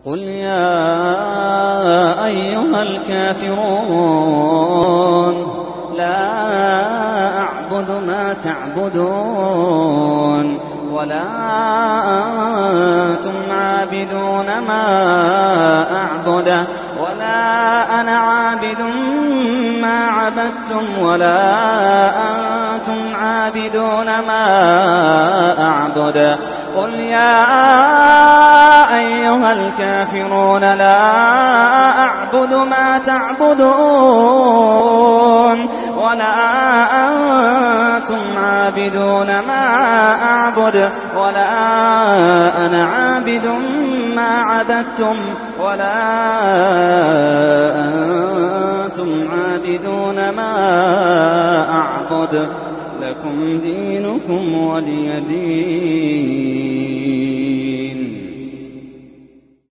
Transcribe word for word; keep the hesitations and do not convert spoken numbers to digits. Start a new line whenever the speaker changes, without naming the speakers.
قل يا أيها الكافرون لا أعبد ما تعبدون ولا أنتم عابدون ما أعبد ولا أنا عابد ما عبدتم ولا أنتم عابدون ما أعبد قل يا أيها الكافرون لا أعبد ما تعبدون ولا أنتم عابدون ما أعبد ولا أنا عابد ما عبدتم ولا أنتم عابدون ما أعبد لكم دينكم ولي دين.